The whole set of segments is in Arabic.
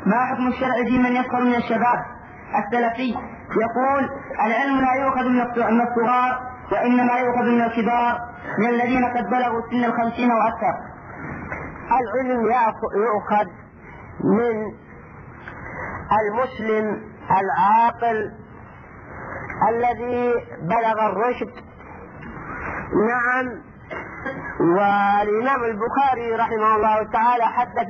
ما حكم الشرع في من يسخر من الشباب السلفي؟ يقول: العلم لا يؤخذ من الصغار، وإنما يؤخذ من الكبار، من الذين قد بلغوا سن 50 وأكثر. العلم يؤخذ من المسلم العاقل الذي بلغ الرشد. نعم. والإمام البخاري رحمه الله تعالى حدث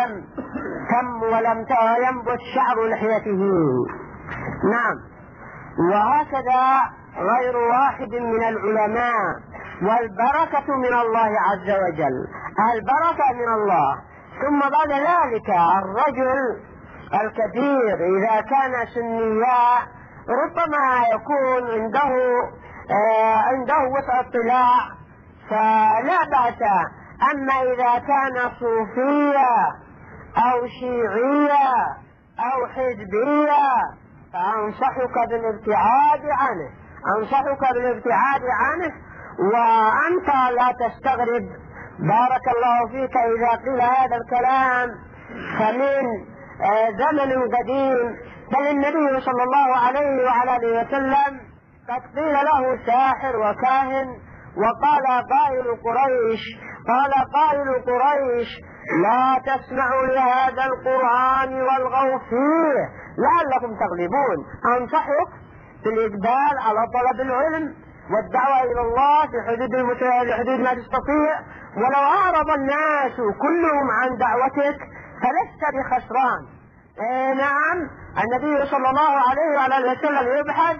ولم ينبت شعر لحيته. نعم. وهكذا غير واحد من العلماء، والبركة من الله عز وجل، البركة من الله. ثم بعد ذلك الرجل الكبير إذا كان سنيا ربما يكون عنده وسع اطلاع فلا بأس. أما إذا كان صوفيا أو شيعيا أو حزبيا فأنصحك بالابتعاد عنه. وأنت لا تستغرب بارك الله فيك إذا قيل هذا الكلام، فمن زمن قديم بل النبي صلى الله عليه وعلى آله وسلم قد قيل له ساحر وكاهن، وقال قائل قريش لا تسمعوا لهذا القرآن والغوا فيه لعلكم تغلبون. أنصحك بالإقبال على طلب العلم والدعوة إلى الله في حدود ما تستطيع، ولو أعرض الناس كلهم عن دعوتك فلست بخسران. نعم. النبي صلى الله عليه وعلى وسلم يبعث،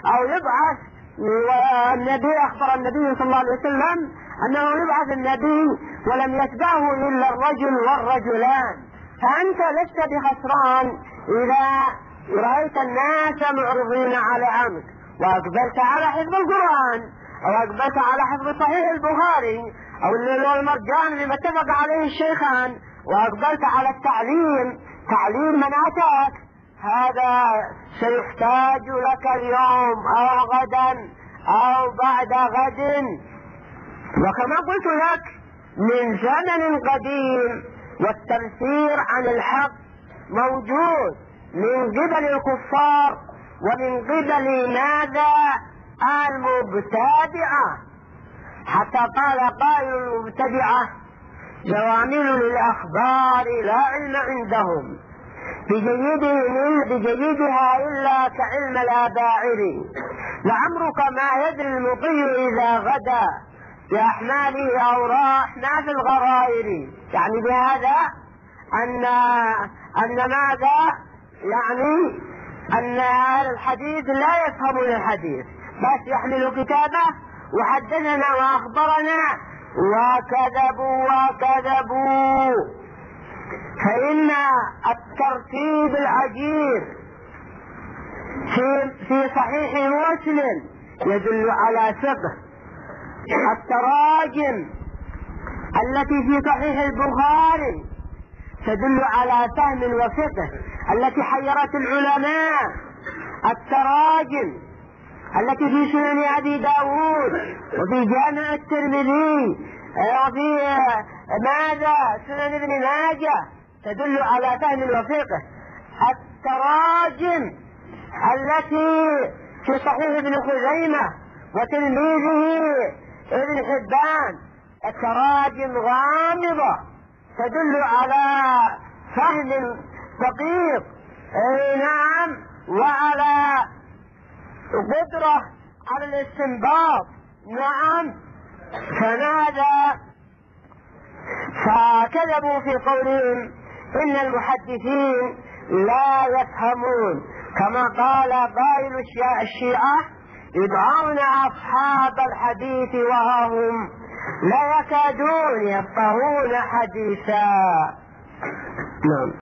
والنبي أخبر النبي صلى الله عليه وسلم أنه يبعث النبي ولم يتبعه إلا الرجل والرجلان. فأنت لست بخسران إذا رأيت الناس معرضين على أمرك وأقبلت على حفظ القرآن، أو أقبلت على حفظ صحيح البخاري أو اللؤلؤ والمرجان اللي اتفق عليه الشيخان، وأقبلت على تعليم من أتاك. هذا سيحتاج لك اليوم أو غدا أو بعد غد. وكما قلت لك من زمن قديم والتمثيل عن الحق موجود من قبل الكفار ومن قبل ماذا؟ المبتدعة. حتى قال قائل المبتدعة: جوامل للأخبار لا علم عندهم بجيدها إلا كعلم الآباعر، لعمرك ما يدري المطير إذا غدا بأحماله أو راح ما في الغرائر. يعني بهذا أن ماذا؟ يعني أن أهل الحديث لا يفهمون الحديث، بس يحملوا كتابه وحدثنا وأخبرنا وكذبوا. فإن الترتيب العجيب في صحيح مسلم يدل على فقه، التراجم التي في صحيح البخاري تدل على فهم وفقه التي حيرت العلماء، التراجم التي في سنن أبي داود وفي جامع الترمذي وفي سنن ابن ماجه تدل على فهم وفقه، التراجم التي في صحيح ابن خزيمة وتلميذه ابن حبان التراجم غامضة تدل على فهم دقيق. نعم. وعلى قدرة على الاستنباط. نعم. فماذا؟ فكذبوا في قولهم إن المحدثين لا يفهمون، كما قال قائل الشيعة: يدعون أصحاب الحديث وهم لا يكادون يفقهون حديثا. نعم.